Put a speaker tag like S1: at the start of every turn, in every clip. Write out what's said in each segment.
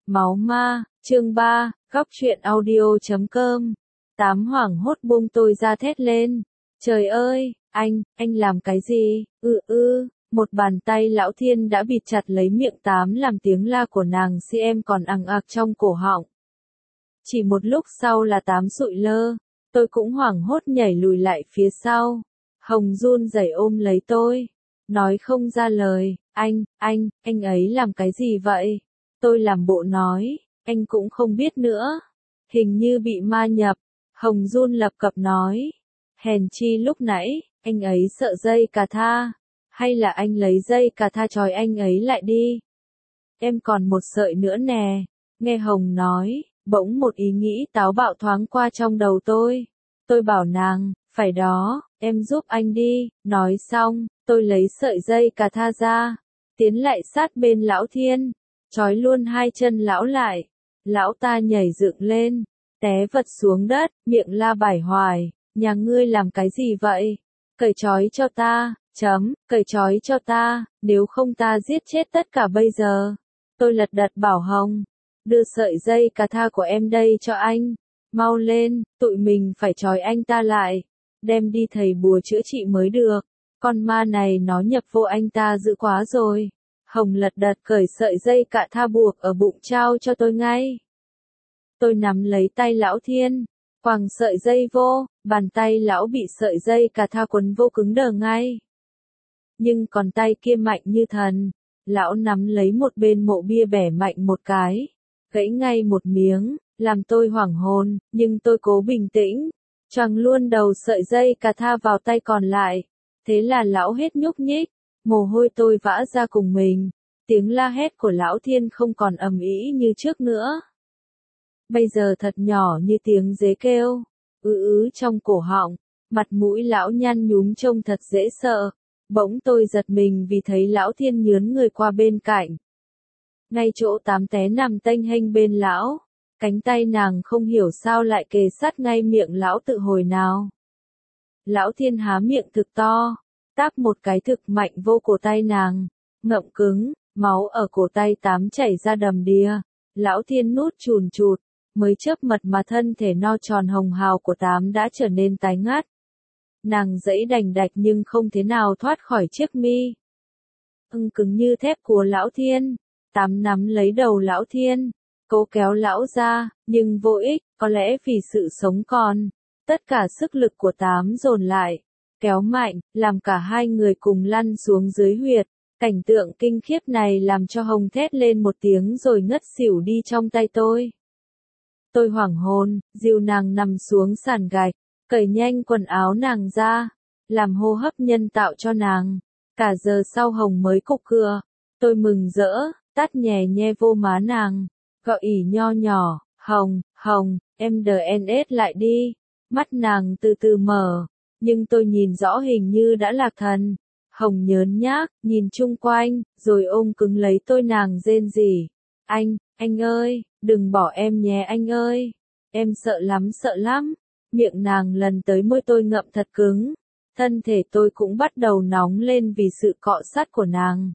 S1: Máu ma, chương 3, góc truyện audio.com. Tám hoảng hốt buông tôi ra thét lên. Trời ơi, anh làm cái gì? Một bàn tay lão thiên đã bịt chặt lấy miệng Tám làm tiếng la của nàng si em còn ằng ạc trong cổ họng. Chỉ một lúc sau là Tám sụi lơ, tôi cũng hoảng hốt nhảy lùi lại phía sau. Hồng run rẩy ôm lấy tôi, nói không ra lời, anh ấy làm cái gì vậy? Tôi làm bộ nói, anh cũng không biết nữa. Hình như bị ma nhập. Hồng run lập cập nói. Hèn chi lúc nãy, anh ấy sợ dây cà tha. Hay là anh lấy dây cà tha trói anh ấy lại đi. Em còn một sợi nữa nè. Nghe Hồng nói, bỗng một ý nghĩ táo bạo thoáng qua trong đầu tôi. Tôi bảo nàng, phải đó, em giúp anh đi. Nói xong, tôi lấy sợi dây cà tha ra, tiến lại sát bên lão thiên, trói luôn hai chân lão lại. Lão ta nhảy dựng lên, té vật xuống đất, miệng la bải hoài, nhà ngươi làm cái gì vậy? Cởi trói cho ta, cởi trói cho ta, nếu không ta giết chết tất cả bây giờ. Tôi lật đật bảo Hồng, đưa sợi dây cà tha của em đây cho anh, mau lên, tụi mình phải trói anh ta lại, đem đi thầy bùa chữa trị mới được, con ma này nó nhập vô anh ta dữ quá rồi. Hồng lật đật cởi sợi dây cà tha buộc ở bụng trao cho tôi ngay. Tôi nắm lấy tay lão thiên, quàng sợi dây vô, bàn tay lão bị sợi dây cà tha quấn vô cứng đờ ngay. Nhưng còn tay kia mạnh như thần, lão nắm lấy một bên mộ bia bẻ mạnh một cái, gãy ngay một miếng, làm tôi hoảng hồn, nhưng tôi cố bình tĩnh, choàng luôn đầu sợi dây cà tha vào tay còn lại. Thế là lão hết nhúc nhích, mồ hôi tôi vã ra cùng mình, tiếng la hét của lão thiên không còn ầm ĩ như trước nữa. Bây giờ thật nhỏ như tiếng dế kêu, trong cổ họng, mặt mũi lão nhăn nhúm trông thật dễ sợ. Bỗng tôi giật mình vì thấy lão thiên nhướn người qua bên cạnh. Ngay chỗ Tám té nằm tênh hênh bên lão, cánh tay nàng không hiểu sao lại kề sát ngay miệng lão tự hồi nào. Lão thiên há miệng thực to, táp một cái thực mạnh vô cổ tay nàng, ngậm cứng, máu ở cổ tay Tám chảy ra đầm đìa. Lão thiên nuốt chùn chụt, mới chớp mật mà thân thể no tròn hồng hào của Tám đã trở nên tái ngắt. Nàng giãy đành đạch nhưng không thế nào thoát khỏi chiếc mi cứng như thép của lão thiên. Tám nắm lấy đầu lão thiên, cố kéo lão ra, nhưng vô ích, có lẽ vì sự sống còn. Tất cả sức lực của Tám dồn lại, kéo mạnh, làm cả hai người cùng lăn xuống dưới huyệt. Cảnh tượng kinh khiếp này làm cho Hồng thét lên một tiếng rồi ngất xỉu đi trong tay tôi. Tôi hoảng hồn, dìu nàng nằm xuống sàn gạch, cởi nhanh quần áo nàng ra, làm hô hấp nhân tạo cho nàng. Cả giờ sau Hồng mới cục cựa. Tôi mừng rỡ, tát nhẹ nhẹ vô má nàng, gọi ỉ nho nhỏ, Hồng, em DNS lại đi. Mắt nàng từ từ mở, nhưng tôi nhìn rõ hình như đã lạc thần. Hồng nhớn nhác, nhìn chung quanh, rồi ôm cứng lấy tôi nàng rên rỉ. Anh ơi, đừng bỏ em nhé anh ơi. Em sợ lắm. Miệng nàng lần tới môi tôi ngậm thật cứng. Thân thể tôi cũng bắt đầu nóng lên vì sự cọ sát của nàng.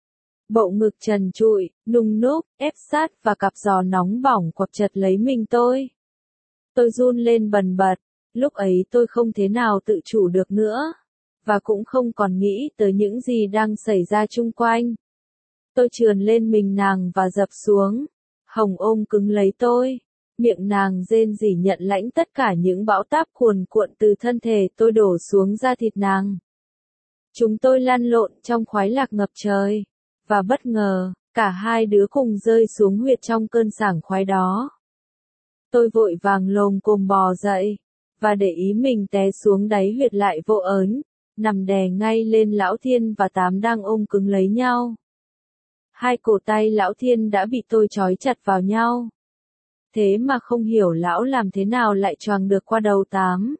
S1: Bộ ngực trần trụi, nung núc, ép sát và cặp giò nóng bỏng quặp chặt lấy mình tôi. Tôi run lên bần bật, lúc ấy tôi không thế nào tự chủ được nữa, và cũng không còn nghĩ tới những gì đang xảy ra chung quanh. Tôi trườn lên mình nàng và dập xuống. Hồng ôm cứng lấy tôi, miệng nàng rên rỉ nhận lãnh tất cả những bão táp cuồn cuộn từ thân thể tôi đổ xuống da thịt nàng. Chúng tôi lăn lộn trong khoái lạc ngập trời, và bất ngờ, cả hai đứa cùng rơi xuống huyệt trong cơn sảng khoái đó. Tôi vội vàng lồm cồm bò dậy, và để ý mình té xuống đáy huyệt lại vô ớn, nằm đè ngay lên lão thiên và Tám đang ôm cứng lấy nhau. Hai cổ tay lão thiên đã bị tôi trói chặt vào nhau. Thế mà không hiểu lão làm thế nào lại choàng được qua đầu Tám.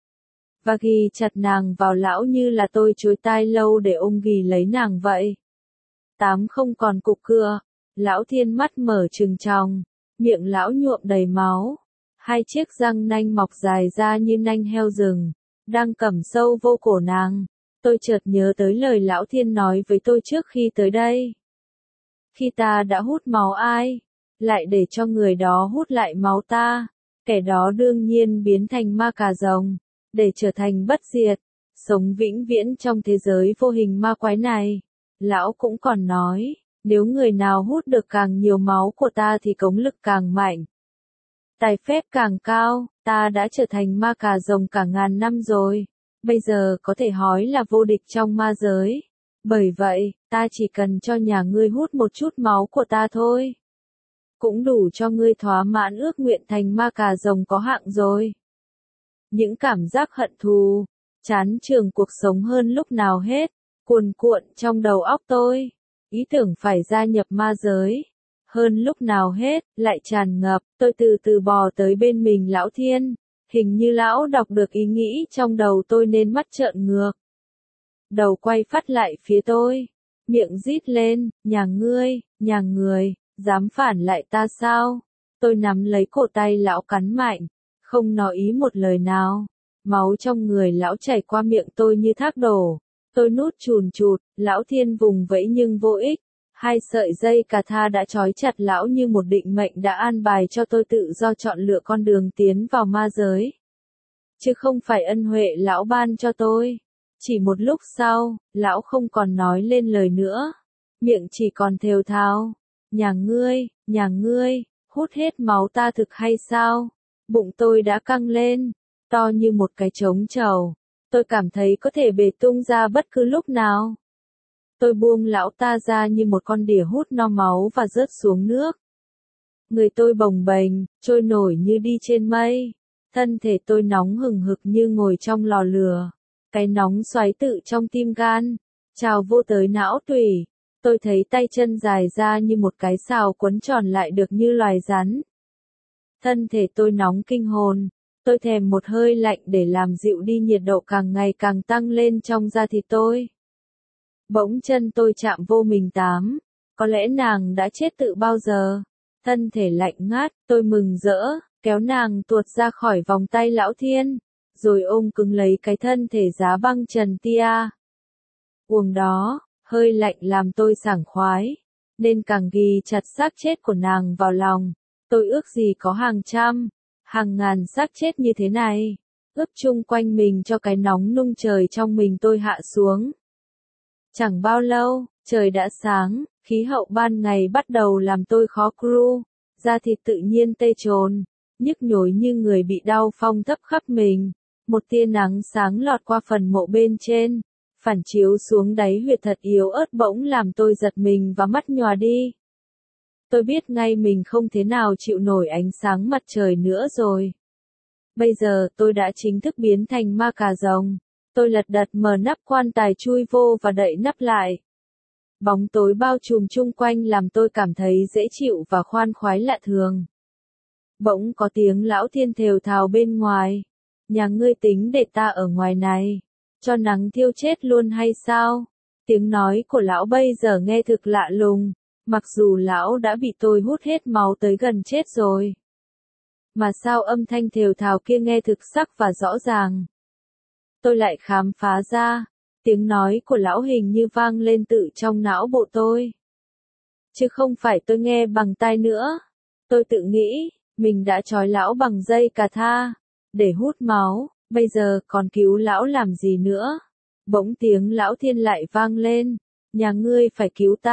S1: Và ghì chặt nàng vào lão như là tôi chối tai lâu để ôm ghì lấy nàng vậy. Tám không còn cục cựa, lão thiên mắt mở trừng tròng, miệng lão nhuộm đầy máu. Hai chiếc răng nanh mọc dài ra như nanh heo rừng, đang cầm sâu vô cổ nàng. Tôi chợt nhớ tới lời lão thiên nói với tôi trước khi tới đây. Khi ta đã hút máu ai, lại để cho người đó hút lại máu ta. Kẻ đó đương nhiên biến thành ma cà rồng, để trở thành bất diệt, sống vĩnh viễn trong thế giới vô hình ma quái này. Lão cũng còn nói, nếu người nào hút được càng nhiều máu của ta thì cống lực càng mạnh, tài phép càng cao. Ta đã trở thành ma cà rồng cả ngàn năm rồi, bây giờ có thể nói là vô địch trong ma giới. Bởi vậy, ta chỉ cần cho nhà ngươi hút một chút máu của ta thôi, cũng đủ cho ngươi thỏa mãn ước nguyện thành ma cà rồng có hạng rồi. Những cảm giác hận thù, chán chường cuộc sống hơn lúc nào hết, cuồn cuộn trong đầu óc tôi. Ý tưởng phải gia nhập ma giới, hơn lúc nào hết, lại tràn ngập. Tôi từ từ bò tới bên mình Lão Thiên. Hình như lão đọc được ý nghĩ trong đầu tôi nên mắt trợn ngược. Đầu quay phát lại phía tôi, miệng rít lên, nhà người, dám phản lại ta sao? Tôi nắm lấy cổ tay lão cắn mạnh, không nói ý một lời nào. Máu trong người lão chảy qua miệng tôi như thác đổ. Tôi nuốt chùn chụt, Lão Thiên vùng vẫy nhưng vô ích. Hai sợi dây cà tha đã trói chặt lão như một định mệnh đã an bài cho tôi tự do chọn lựa con đường tiến vào ma giới. Chứ không phải ân huệ lão ban cho tôi. Chỉ một lúc sau, lão không còn nói lên lời nữa. Miệng chỉ còn thều thào. Nhà ngươi, hút hết máu ta thực hay sao? Bụng tôi đã căng lên, to như một cái trống trầu. Tôi cảm thấy có thể bể tung ra bất cứ lúc nào. Tôi buông lão ta ra như một con đỉa hút no máu và rớt xuống nước. Người tôi bồng bềnh, trôi nổi như đi trên mây. Thân thể tôi nóng hừng hực như ngồi trong lò lửa. Cái nóng xoáy tự trong tim gan, trào vô tới não tủy. Tôi thấy tay chân dài ra như một cái sào quấn tròn lại được như loài rắn. Thân thể tôi nóng kinh hồn. Tôi thèm một hơi lạnh để làm dịu đi nhiệt độ càng ngày càng tăng lên trong da thịt tôi. Bỗng chân tôi chạm vô mình Tám. Có lẽ nàng đã chết tự bao giờ. Thân thể lạnh ngát, tôi mừng rỡ, kéo nàng tuột ra khỏi vòng tay Lão Thiên, rồi ôm cứng lấy cái thân thể giá băng trần tia. Uồng đó, hơi lạnh làm tôi sảng khoái, nên càng ghi chặt xác chết của nàng vào lòng. Tôi ước gì có hàng trăm, hàng ngàn xác chết như thế này, ướp chung quanh mình cho cái nóng nung trời trong mình tôi hạ xuống. Chẳng bao lâu, trời đã sáng, khí hậu ban ngày bắt đầu làm tôi khó chịu, da thịt tự nhiên tê trồn, nhức nhối như người bị đau phong thấp khắp mình. Một tia nắng sáng lọt qua phần mộ bên trên, phản chiếu xuống đáy huyệt thật yếu ớt bỗng làm tôi giật mình và mắt nhòa đi. Tôi biết ngay mình không thế nào chịu nổi ánh sáng mặt trời nữa rồi. Bây giờ tôi đã chính thức biến thành ma cà rồng. Tôi lật đật mở nắp quan tài chui vô và đậy nắp lại. Bóng tối bao trùm chung quanh làm tôi cảm thấy dễ chịu và khoan khoái lạ thường. Bỗng có tiếng Lão Thiên thều thào bên ngoài. Nhà ngươi tính để ta ở ngoài này, cho nắng thiêu chết luôn hay sao? Tiếng nói của lão bây giờ nghe thực lạ lùng, mặc dù lão đã bị tôi hút hết máu tới gần chết rồi. Mà sao âm thanh thều thào kia nghe thực sắc và rõ ràng? Tôi lại khám phá ra, tiếng nói của lão hình như vang lên tự trong não bộ tôi. Chứ không phải tôi nghe bằng tai nữa. Tôi tự nghĩ, mình đã trói lão bằng dây cà tha, để hút máu, bây giờ còn cứu lão làm gì nữa? Bỗng tiếng Lão Thiên lại vang lên, nhà ngươi phải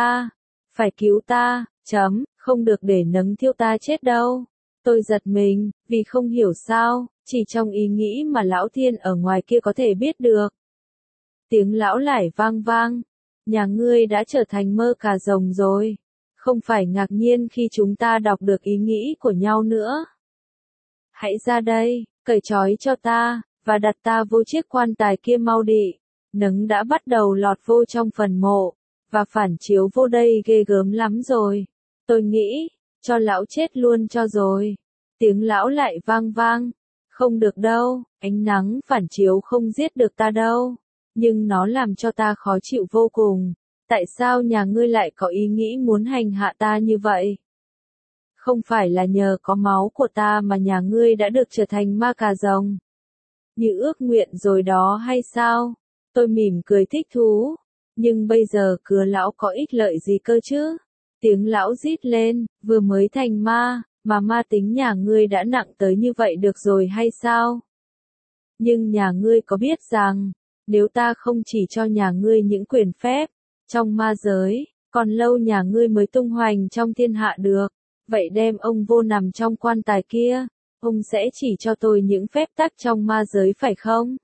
S1: cứu ta, không được để nấng thiêu ta chết đâu. Tôi giật mình, vì không hiểu sao, chỉ trong ý nghĩ mà Lão Thiên ở ngoài kia có thể biết được. Tiếng lão lại vang vang, nhà ngươi đã trở thành mơ cà rồng rồi, không phải ngạc nhiên khi chúng ta đọc được ý nghĩ của nhau nữa. Hãy ra đây, cởi trói cho ta, và đặt ta vô chiếc quan tài kia mau đi. Nấng đã bắt đầu lọt vô trong phần mộ, và phản chiếu vô đây ghê gớm lắm rồi. Tôi nghĩ, cho lão chết luôn cho rồi. Tiếng lão lại vang vang, không được đâu, ánh nắng phản chiếu không giết được ta đâu, nhưng nó làm cho ta khó chịu vô cùng. Tại sao nhà ngươi lại có ý nghĩ muốn hành hạ ta như vậy? Không phải là nhờ có máu của ta mà nhà ngươi đã được trở thành ma cà rồng, như ước nguyện rồi đó hay sao? Tôi mỉm cười thích thú, nhưng bây giờ cứa lão có ích lợi gì cơ chứ? Tiếng lão rít lên, vừa mới thành ma, mà ma tính nhà ngươi đã nặng tới như vậy được rồi hay sao? Nhưng nhà ngươi có biết rằng, nếu ta không chỉ cho nhà ngươi những quyền phép, trong ma giới, còn lâu nhà ngươi mới tung hoành trong thiên hạ được, vậy đem ông vô nằm trong quan tài kia, ông sẽ chỉ cho tôi những phép tắc trong ma giới phải không?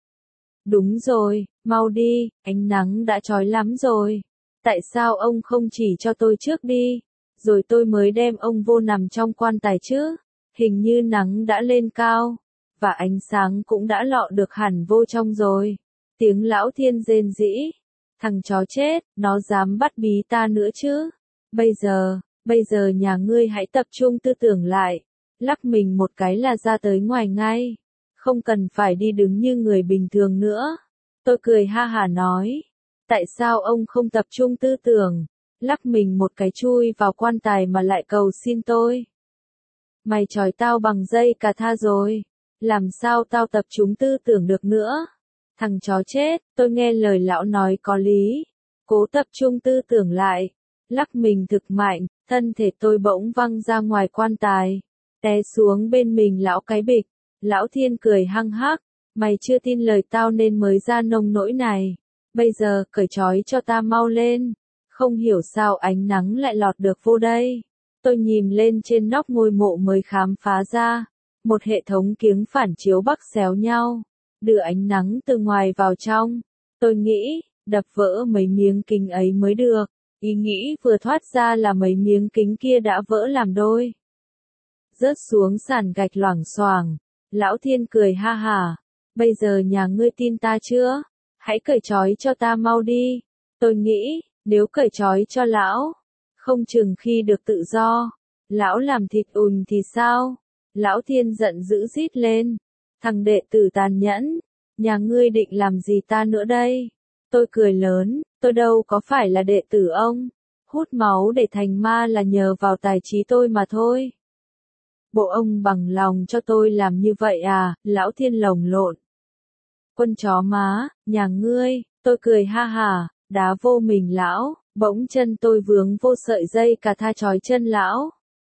S1: Đúng rồi, mau đi, ánh nắng đã chói lắm rồi. Tại sao ông không chỉ cho tôi trước đi, rồi tôi mới đem ông vô nằm trong quan tài chứ? Hình như nắng đã lên cao, và ánh sáng cũng đã lọ được hẳn vô trong rồi. Tiếng lão thiên rên rỉ. Thằng chó chết, nó dám bắt bí ta nữa chứ? Bây giờ nhà ngươi hãy tập trung tư tưởng lại. Lắc mình một cái là ra tới ngoài ngay. Không cần phải đi đứng như người bình thường nữa. Tôi cười ha hả nói. Tại sao ông không tập trung tư tưởng? Lắc mình một cái chui vào quan tài mà lại cầu xin tôi. Mày trói tao bằng dây cà tha rồi. Làm sao tao tập trung tư tưởng được nữa? Thằng chó chết, tôi nghe lời lão nói có lý. Cố tập trung tư tưởng lại. Lắc mình thực mạnh, thân thể tôi bỗng văng ra ngoài quan tài. Té xuống bên mình lão cái bịch. Lão thiên cười hăng hắc. Mày chưa tin lời tao nên mới ra nông nỗi này. Bây giờ cởi trói cho ta mau lên. Không hiểu sao ánh nắng lại lọt được vô đây. Tôi nhìn lên trên nóc ngôi mộ mới khám phá ra. Một hệ thống kiếng phản chiếu bắc xéo nhau. Đưa ánh nắng từ ngoài vào trong. Tôi nghĩ, đập vỡ mấy miếng kính ấy mới được. Ý nghĩ vừa thoát ra là mấy miếng kính kia đã vỡ làm đôi. Rớt xuống sàn gạch loảng xoảng. Lão thiên cười ha hả. Bây giờ nhà ngươi tin ta chưa? Hãy cởi trói cho ta mau đi. Tôi nghĩ, nếu cởi trói cho lão, không chừng khi được tự do, lão làm thịt ùn thì sao? Lão thiên giận dữ rít lên. Thằng đệ tử tàn nhẫn, nhà ngươi định làm gì ta nữa đây? Tôi cười lớn, tôi đâu có phải là đệ tử ông. Hút máu để thành ma là nhờ vào tài trí tôi mà thôi. Bộ ông bằng lòng cho tôi làm như vậy à? Lão thiên lồng lộn. Quân chó má, nhà ngươi, tôi cười ha hả, đá vô mình lão, bỗng chân tôi vướng vô sợi dây cà tha trói chân lão.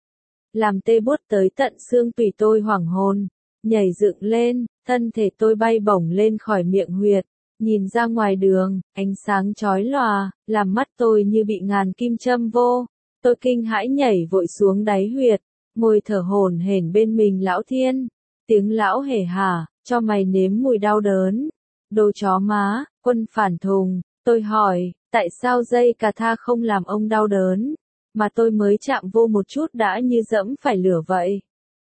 S1: Làm tê buốt tới tận xương tủy tôi hoảng hồn, nhảy dựng lên, thân thể tôi bay bổng lên khỏi miệng huyệt, nhìn ra ngoài đường, ánh sáng chói lòa, làm mắt tôi như bị ngàn kim châm vô. Tôi kinh hãi nhảy vội xuống đáy huyệt, ngồi thở hổn hển bên mình lão thiên. Tiếng lão hề hả, cho mày nếm mùi đau đớn. Đồ chó má, quân phản thùng, tôi hỏi, tại sao dây cà tha không làm ông đau đớn, mà tôi mới chạm vô một chút đã như dẫm phải lửa vậy.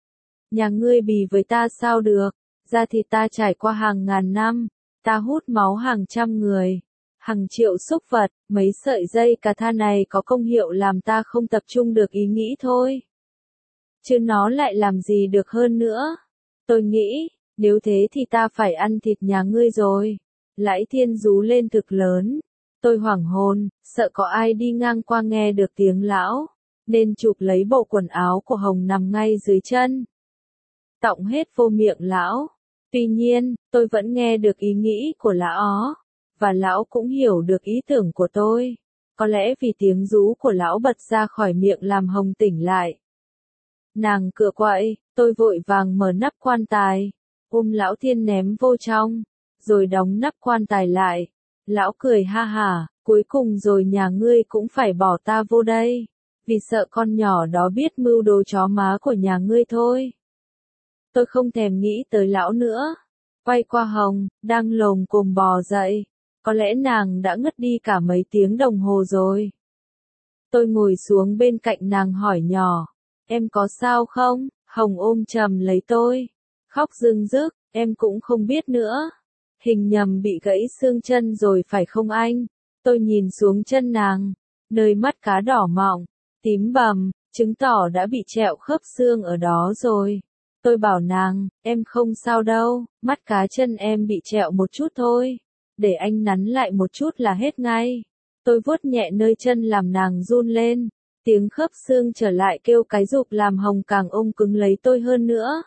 S1: Nhà ngươi bì với ta sao được, da thịt ta trải qua hàng ngàn năm, ta hút máu hàng trăm người, hàng triệu súc vật, mấy sợi dây cà tha này có công hiệu làm ta không tập trung được ý nghĩ thôi. Chứ nó lại làm gì được hơn nữa. Tôi nghĩ, nếu thế thì ta phải ăn thịt nhà ngươi rồi. Lãi thiên rú lên thực lớn. Tôi hoảng hồn, sợ có ai đi ngang qua nghe được tiếng lão, nên chụp lấy bộ quần áo của Hồng nằm ngay dưới chân. Tọng hết vô miệng lão. Tuy nhiên, tôi vẫn nghe được ý nghĩ của lão, và lão cũng hiểu được ý tưởng của tôi. Có lẽ vì tiếng rú của lão bật ra khỏi miệng làm Hồng tỉnh lại. Nàng cựa quậy, tôi vội vàng mở nắp quan tài, ôm lão thiên ném vô trong, rồi đóng nắp quan tài lại. Lão cười ha hả, cuối cùng rồi nhà ngươi cũng phải bỏ ta vô đây, vì sợ con nhỏ đó biết mưu đồ chó má của nhà ngươi thôi. Tôi không thèm nghĩ tới lão nữa, quay qua Hồng, đang lồm cồm bò dậy, có lẽ nàng đã ngất đi cả mấy tiếng đồng hồ rồi. Tôi ngồi xuống bên cạnh nàng hỏi nhỏ, em có sao không? Hồng ôm chầm lấy tôi, khóc rưng rức, em cũng không biết nữa. Hình nhầm bị gãy xương chân rồi phải không anh? Tôi nhìn xuống chân nàng, nơi mắt cá đỏ mọng, tím bầm, chứng tỏ đã bị trẹo khớp xương ở đó rồi. Tôi bảo nàng, em không sao đâu, mắt cá chân em bị trẹo một chút thôi. Để anh nắn lại một chút là hết ngay. Tôi vuốt nhẹ nơi chân làm nàng run lên. Tiếng khớp xương trở lại kêu cái rụp làm Hồng càng ôm cứng lấy tôi hơn nữa.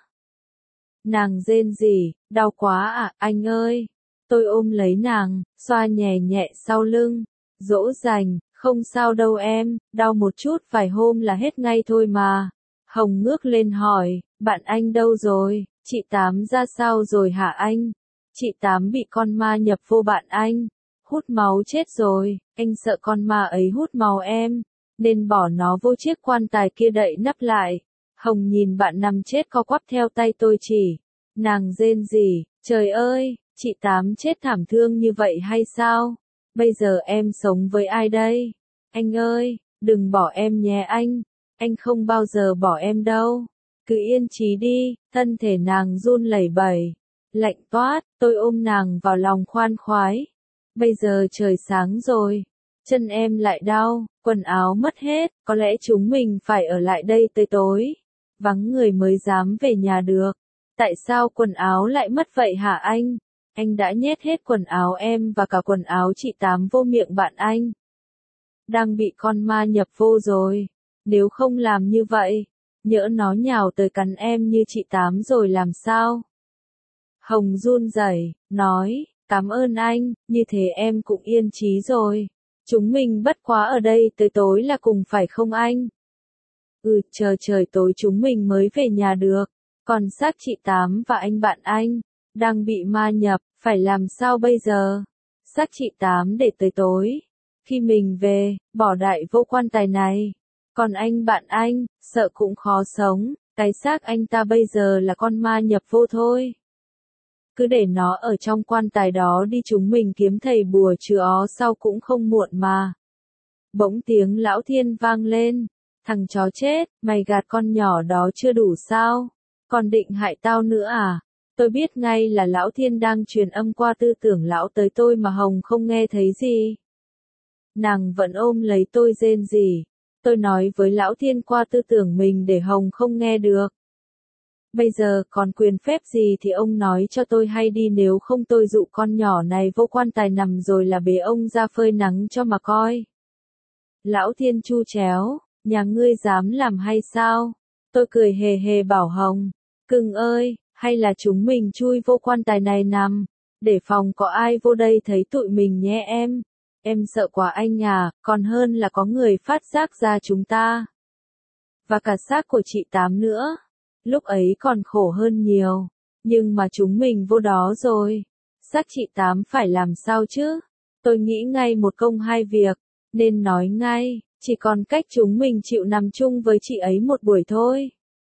S1: Nàng rên rỉ, đau quá à, anh ơi. Tôi ôm lấy nàng, xoa nhẹ nhẹ sau lưng, dỗ dành, Không sao đâu em, đau một chút vài hôm là hết ngay thôi mà. Hồng ngước lên hỏi, bạn anh đâu rồi, chị Tám ra sao rồi hả anh? Chị Tám bị con ma nhập vô bạn anh, hút máu chết rồi, anh sợ con ma ấy hút máu em, nên bỏ nó vô chiếc quan tài kia đậy nắp lại. Hồng nhìn bạn nằm chết co quắp theo tay tôi chỉ, nàng rên rỉ, trời ơi, chị Tám chết thảm thương như vậy hay sao? Bây giờ em sống với ai đây? Anh ơi, đừng bỏ em nhé anh không bao giờ bỏ em đâu. Cứ yên trí đi, thân thể nàng run lẩy bẩy. Lạnh toát, tôi ôm nàng vào lòng khoan khoái. Bây giờ trời sáng rồi, chân em lại đau, quần áo mất hết, có lẽ chúng mình phải ở lại đây tới tối. Vắng người mới dám về nhà được. Tại sao quần áo lại mất vậy hả anh? Anh đã nhét hết quần áo em và cả quần áo chị Tám vô miệng bạn anh. Đang bị con ma nhập vô rồi. Nếu không làm như vậy, nhỡ nó nhào tới cắn em như chị Tám rồi làm sao? Hồng run rẩy, nói, cảm ơn anh, như thế em cũng yên trí rồi. Chúng mình bất quá ở đây tới tối là cùng phải không anh? Chờ trời tối chúng mình mới về nhà được. Còn xác chị Tám và anh bạn anh, đang bị ma nhập, phải làm sao bây giờ? Xác chị Tám để tới tối. Khi mình về, bỏ đại vô quan tài này. Còn anh bạn anh, sợ cũng khó sống, cái xác anh ta bây giờ là con ma nhập vô thôi. Cứ để nó ở trong quan tài đó đi, chúng mình kiếm thầy bùa trừ ó sau cũng không muộn mà. Bỗng tiếng Lão Thiên vang lên, thằng chó chết, mày gạt con nhỏ đó chưa đủ sao? Còn định hại tao nữa à? Tôi biết ngay là Lão Thiên đang truyền âm qua tư tưởng lão tới tôi mà Hồng không nghe thấy gì. Nàng vẫn ôm lấy tôi rên rỉ. Tôi nói với Lão Thiên qua tư tưởng mình để Hồng không nghe được. Bây giờ còn quyền phép gì thì ông nói cho tôi hay đi, nếu không tôi dụ con nhỏ này vô quan tài nằm rồi là bế ông ra phơi nắng cho mà coi. Lão Thiên chu chéo, nhà ngươi dám làm hay sao? Tôi cười hề hề bảo Hồng, cưng ơi, hay là chúng mình chui vô quan tài này nằm, để phòng có ai vô đây thấy tụi mình nhé em. Em sợ quá anh à, còn hơn là có người phát giác ra chúng ta. Và cả xác của chị Tám nữa. Lúc ấy còn khổ hơn nhiều. Nhưng mà chúng mình vô đó rồi. Xác chị Tám phải làm sao chứ? Tôi nghĩ ngay một công hai việc. Nên nói ngay, chỉ còn cách chúng mình chịu nằm chung với chị ấy một buổi thôi.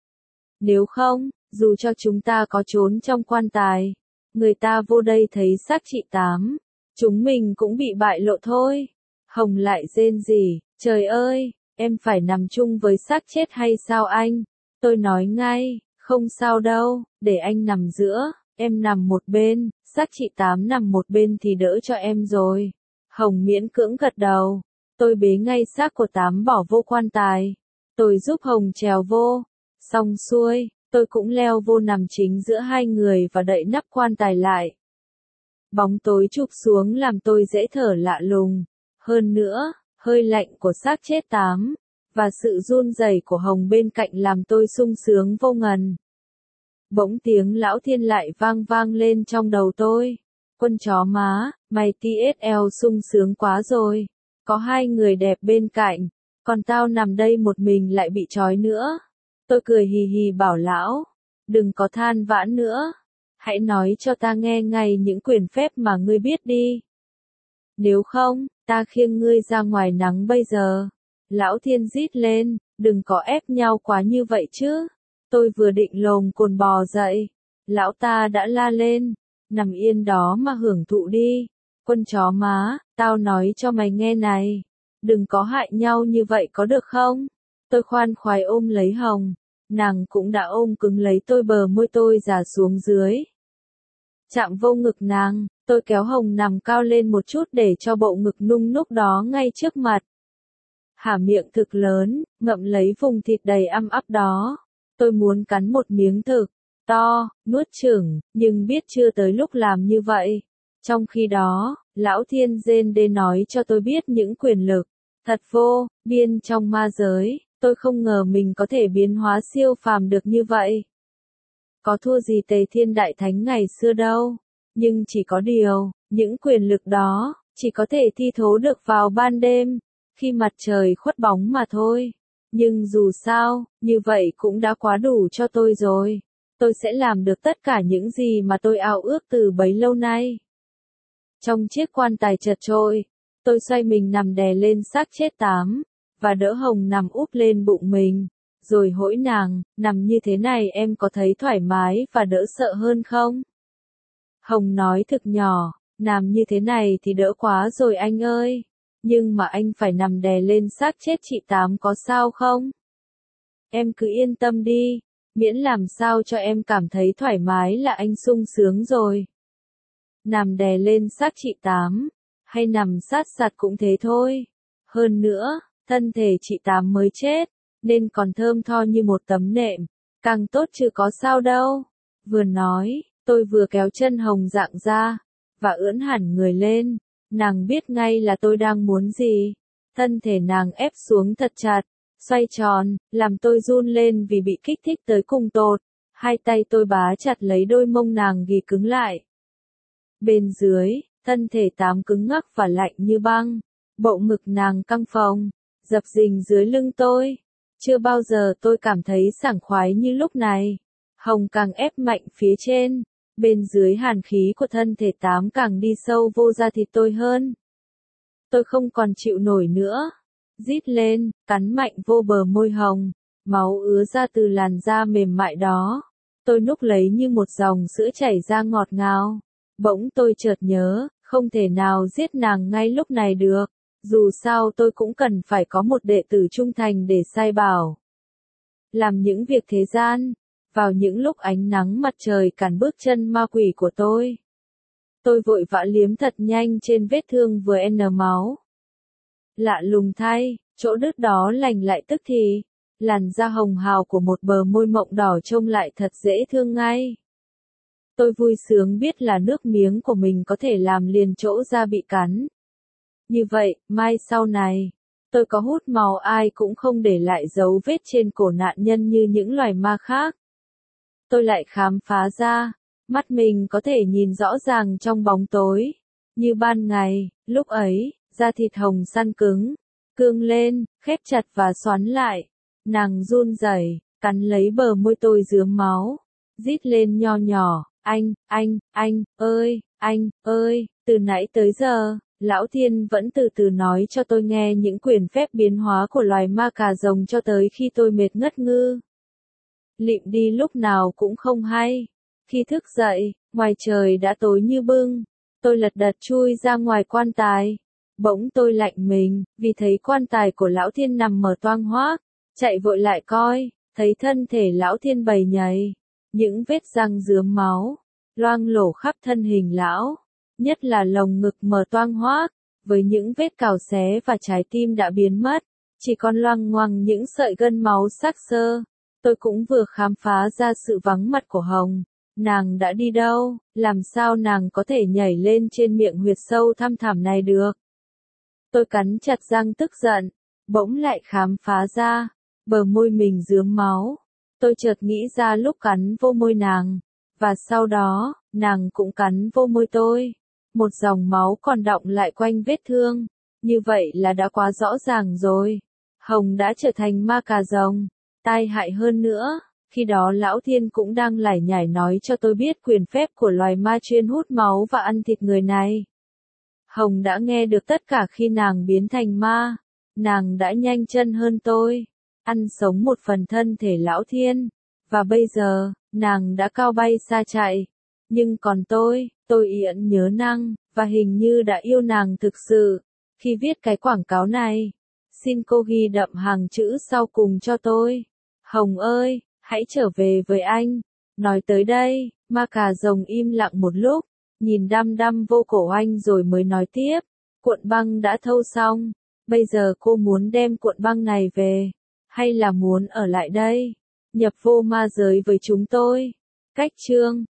S1: Nếu không, dù cho chúng ta có trốn trong quan tài, người ta vô đây thấy xác chị Tám, chúng mình cũng bị bại lộ thôi. Hồng lại rên rỉ, trời ơi, em phải nằm chung với xác chết hay sao anh? Tôi nói ngay, không sao đâu, để anh nằm giữa, em nằm một bên, xác chị Tám nằm một bên thì đỡ cho em rồi. Hồng miễn cưỡng gật đầu, tôi bế ngay xác của Tám bỏ vô quan tài. Tôi giúp Hồng trèo vô, xong xuôi, tôi cũng leo vô nằm chính giữa hai người và đậy nắp quan tài lại. Bóng tối chụp xuống làm tôi dễ thở lạ lùng. Hơn nữa, hơi lạnh của xác chết Tám, và sự run rẩy của Hồng bên cạnh làm tôi sung sướng vô ngần. Bỗng tiếng Lão Thiên lại vang vang lên trong đầu tôi. Quân chó má, mày TSL sung sướng quá rồi. Có hai người đẹp bên cạnh, còn tao nằm đây một mình lại bị trói nữa. Tôi cười hì hì bảo lão, đừng có than vãn nữa. Hãy nói cho ta nghe ngay những quyền phép mà ngươi biết đi. Nếu không, ta khiêng ngươi ra ngoài nắng bây giờ. Lão Thiên rít lên, đừng có ép nhau quá như vậy chứ. Tôi vừa định lồm cồn bò dậy. Lão ta đã la lên, nằm yên đó mà hưởng thụ đi. Quân chó má, tao nói cho mày nghe này. Đừng có hại nhau như vậy có được không? Tôi khoan khoái ôm lấy Hồng. Nàng cũng đã ôm cứng lấy tôi, bờ môi tôi già xuống dưới. Chạm vô ngực nàng, tôi kéo Hồng nằm cao lên một chút để cho bộ ngực nung núc đó ngay trước mặt. Há miệng thực lớn, ngậm lấy vùng thịt đầy ăm ắp đó. Tôi muốn cắn một miếng thực to, nuốt chửng, nhưng biết chưa tới lúc làm như vậy. Trong khi đó, Lão Thiên rên đê nói cho tôi biết những quyền lực thật vô biên trong ma giới. Tôi không ngờ mình có thể biến hóa siêu phàm được như vậy. Có thua gì Tề Thiên Đại Thánh ngày xưa đâu. Nhưng chỉ có điều, những quyền lực đó chỉ có thể thi thố được vào ban đêm, khi mặt trời khuất bóng mà thôi. Nhưng dù sao, như vậy cũng đã quá đủ cho tôi rồi. Tôi sẽ làm được tất cả những gì mà tôi ao ước từ bấy lâu nay. Trong chiếc quan tài chật trội, tôi xoay mình nằm đè lên xác chết Tám, và đỡ Hồng nằm úp lên bụng mình, rồi hỗi nàng, nằm như thế này em có thấy thoải mái và đỡ sợ hơn không? Hồng nói thực nhỏ, nằm như thế này thì đỡ quá rồi anh ơi, nhưng mà anh phải nằm đè lên xác chết chị Tám có sao không? Em cứ yên tâm đi, miễn làm sao cho em cảm thấy thoải mái là anh sung sướng rồi. Nằm đè lên xác chị Tám, hay nằm sát sạt cũng thế thôi. Hơn nữa, thân thể chị Tám mới chết, nên còn thơm tho như một tấm nệm, càng tốt chứ có sao đâu. Vừa nói, tôi vừa kéo chân Hồng Dạng ra, và ưỡn hẳn người lên, nàng biết ngay là tôi đang muốn gì. Thân thể nàng ép xuống thật chặt, xoay tròn, làm tôi run lên vì bị kích thích tới cùng tột. Hai tay tôi bá chặt lấy đôi mông nàng ghì cứng lại. Bên dưới, thân thể Tám cứng ngắc và lạnh như băng, bộ ngực nàng căng phồng, dập dình dưới lưng tôi. Chưa bao giờ tôi cảm thấy sảng khoái như lúc này. Hồng càng ép mạnh phía trên, bên dưới hàn khí của thân thể Tám càng đi sâu vô da thịt tôi hơn. Tôi không còn chịu nổi nữa. Rít lên, cắn mạnh vô bờ môi Hồng, máu ứa ra từ làn da mềm mại đó. Tôi núc lấy như một dòng sữa chảy ra ngọt ngào. Bỗng tôi chợt nhớ, không thể nào giết nàng ngay lúc này được. Dù sao tôi cũng cần phải có một đệ tử trung thành để sai bảo. Làm những việc thế gian, vào những lúc ánh nắng mặt trời cản bước chân ma quỷ của tôi. Tôi vội vã liếm thật nhanh trên vết thương vừa n máu. Lạ lùng thay, chỗ đứt đó lành lại tức thì, làn da hồng hào của một bờ môi mọng đỏ trông lại thật dễ thương ngay. Tôi vui sướng biết là nước miếng của mình có thể làm liền chỗ da bị cắn. Như vậy, mai sau này, tôi có hút máu ai cũng không để lại dấu vết trên cổ nạn nhân như những loài ma khác. Tôi lại khám phá ra, mắt mình có thể nhìn rõ ràng trong bóng tối. Như ban ngày, lúc ấy, da thịt Hồng săn cứng, cương lên, khép chặt và xoắn lại. Nàng run rẩy, cắn lấy bờ môi tôi rướm máu, rít lên nho nhỏ, anh ơi, từ nãy tới giờ, Lão Thiên vẫn từ từ nói cho tôi nghe những quyền phép biến hóa của loài ma cà rồng cho tới khi tôi mệt ngất ngư. Lịm đi lúc nào cũng không hay. Khi thức dậy, ngoài trời đã tối như bưng. Tôi lật đật chui ra ngoài quan tài. Bỗng tôi lạnh mình, vì thấy quan tài của Lão Thiên nằm mở toang hoác. Chạy vội lại coi, thấy thân thể Lão Thiên bầy nhầy. Những vết răng rướm máu, loang lổ khắp thân hình Lão. Nhất là lồng ngực mở toang hoác, với những vết cào xé và trái tim đã biến mất. Chỉ còn loằng ngoằng những sợi gân máu xác xơ. Tôi cũng vừa khám phá ra sự vắng mặt của Hồng. Nàng đã đi đâu, làm sao nàng có thể nhảy lên trên miệng huyệt sâu thăm thẳm này được? Tôi cắn chặt răng tức giận, bỗng lại khám phá ra, bờ môi mình rướm máu. Tôi chợt nghĩ ra lúc cắn vô môi nàng, và sau đó, nàng cũng cắn vô môi tôi. Một dòng máu còn đọng lại quanh vết thương, như vậy là đã quá rõ ràng rồi. Hồng đã trở thành ma cà rồng. Tai hại hơn nữa, khi đó Lão Thiên cũng đang lải nhải nói cho tôi biết quyền phép của loài ma chuyên hút máu và ăn thịt người này. Hồng đã nghe được tất cả khi nàng biến thành ma. Nàng đã nhanh chân hơn tôi, ăn sống một phần thân thể Lão Thiên, và bây giờ, nàng đã cao bay xa chạy. Nhưng còn tôi yễn nhớ năng, và hình như đã yêu nàng thực sự. Khi viết cái quảng cáo này, xin cô ghi đậm hàng chữ sau cùng cho tôi. Hồng ơi, hãy trở về với anh. Nói tới đây, ma cà rồng im lặng một lúc, nhìn đăm đăm vô cổ anh rồi mới nói tiếp. Cuộn băng đã thâu xong, bây giờ cô muốn đem cuộn băng này về, hay là muốn ở lại đây, nhập vô ma giới với chúng tôi? Cách chương